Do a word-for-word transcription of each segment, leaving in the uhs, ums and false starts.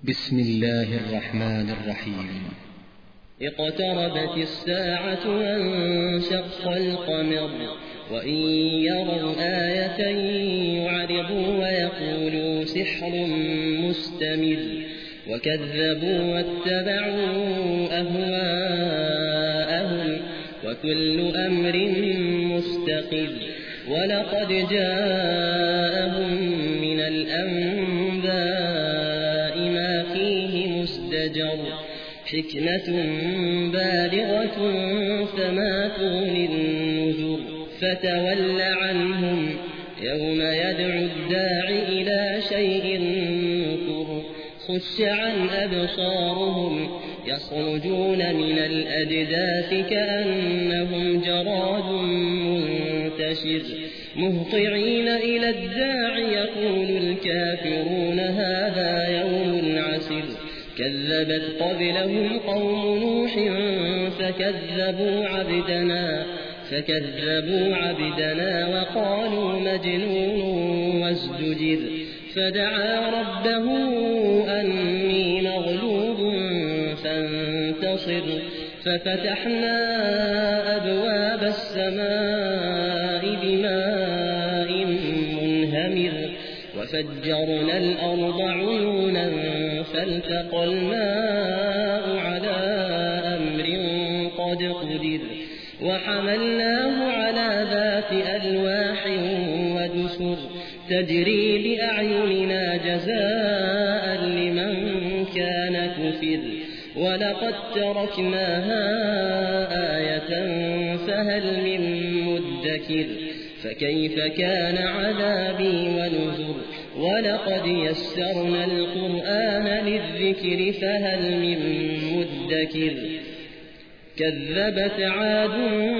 بسم الله الرحمن الرحيم. اقتربت الساعة وانشق القمر وإن يروا آية يعرضوا ويقولوا سحر مستمر وكذبوا واتبعوا أهواءهم وكل أمر مستقر ولقد جاءهم من الأنباء ما فيه مزدجر حكمة بالغة فما تغني النذر فتول عنهم يوم يدعو الداع إلى شيء نكر خش عن أبصارهم يخرجون من الأجداث كأنهم جراد منتشر مهطعين إلى الداع يقول الكافرون هذا يوم عسر كذبت قبلهم قوم نوح فكذبوا عبدنا فكذبوا عبدنا وقالوا مجنون وازدجر فدعا ربه أني مغلوب فانتصر ففتحنا أبواب السماء بماء منهمر وفجرنا الأرض عيونا فالتقى الماء على أمر قد قدر وحملناه على ذات ألواح ودسر تجري بأعيننا جزاء لمن كان كفر ولقد تركناها آية فهل من مدكر فكيف كان عذابي ونذر ولقد يسرنا القرآن للذكر فهل من مدكر كذبت عاد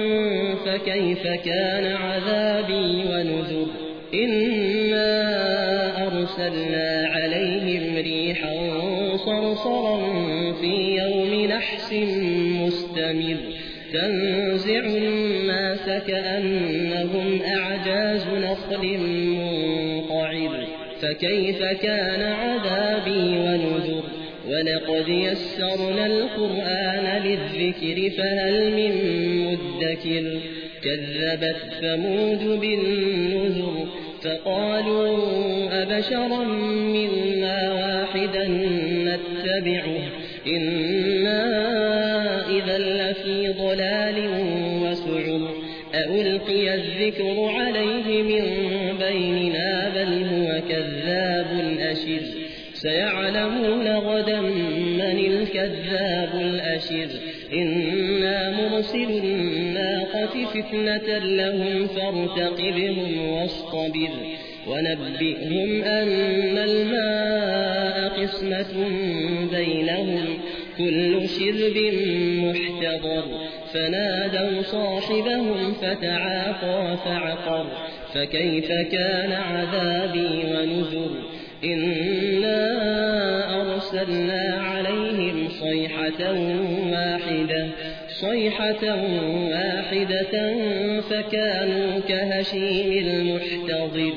فكيف كان عذابي ونذر إنا أرسلنا عليهم ريحا صرصرا في يوم نحس مستمر تنزع الناس كأنهم أعجاز نخل منقعر فكيف كان عذابي ونذر ولقد يسرنا القرآن للذكر فهل من مدكر كذبت ثمود بالنذر فقالوا أبشرا منا واحدا نتبعه إنا إذا لفي ضلال وسعر ألقي الذكر عليه من بيننا بل هو كذاب أشر سيعلمون غدا من الكذاب الأشر إنا مرسل الناقة فتنة لهم فارتقبهم واصطبر ونبئهم أن الماء قسمة بينهم كل شرب محتضر فنادوا صاحبهم فتعاطى فعقر فكيف كان عذابي ونذر إنا أرسلنا عليهم صيحة واحدة صيحة واحدة فكانوا كهشيم المحتضر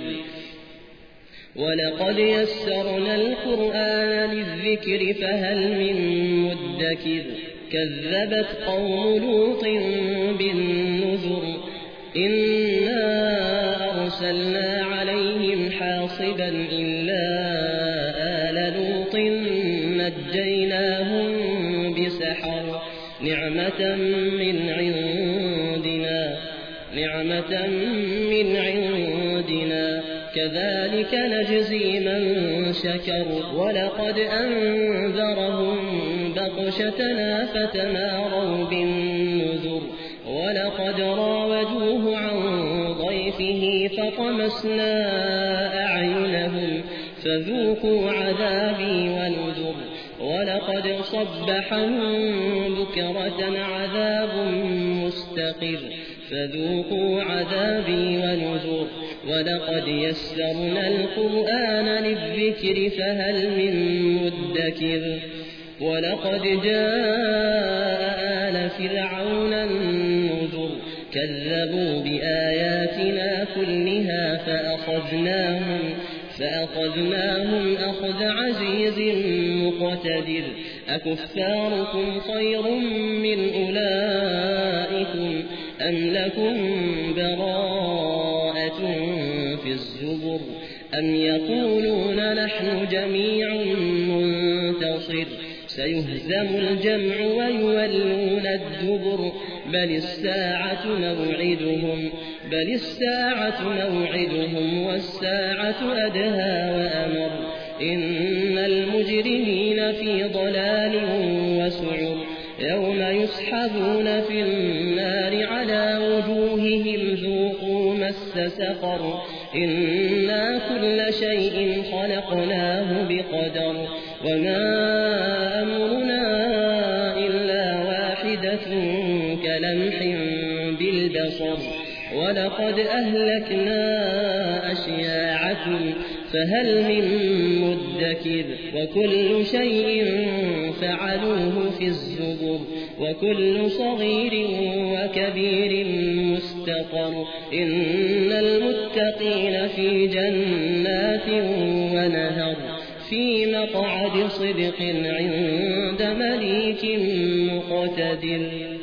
ولقد يسرنا القرآن للذكر فهل من مدكر كذبت قوم لوط بالنذر إنا أرسلنا عليهم حاصبا إلا آل لوط نجيناهم بسحر نعمة من عندنا نعمة من عندنا كذلك نجزي من شكر ولقد أنذرهم بطشتنا فتماروا بالنذر ولقد راودوه عن ضيفه فطمسنا أعينهم فذوقوا عذابي ونذر ولقد صبحهم بكرة عذاب مستقر فذوقوا عذابي ونذر ولقد يسرنا القرآن للذكر فهل من مدكر ولقد جاء آل فرعون النذر كذبوا بآياتنا كلها فأخذناهم فأخذناهم أخذ عزيز مقتدر أكفاركم خير من أولئكم أم لكم براءة في الزبر أم يقولون نحن جميع منتصر سيهزم الجمع ويولون الدبر بل الساعة موعدهم بل الساعة موعدهم والساعة أدهى وأمر إن المجرمين في ضلال وسعر يوم يسحبون في النار على وجوههم ذوقوا مس سقر إنا كل شيء خلقناه بقدر وما أمرنا إلا واحدة كلمح بالبصر ولقد أهلكنا أشياعكم فهل من مدكر وكل شيء فعلوه في الزبر وكل صغير وكبير مستقر إن المتقين في جنات ونهر في مقعد صدق عند مليك مقتدر.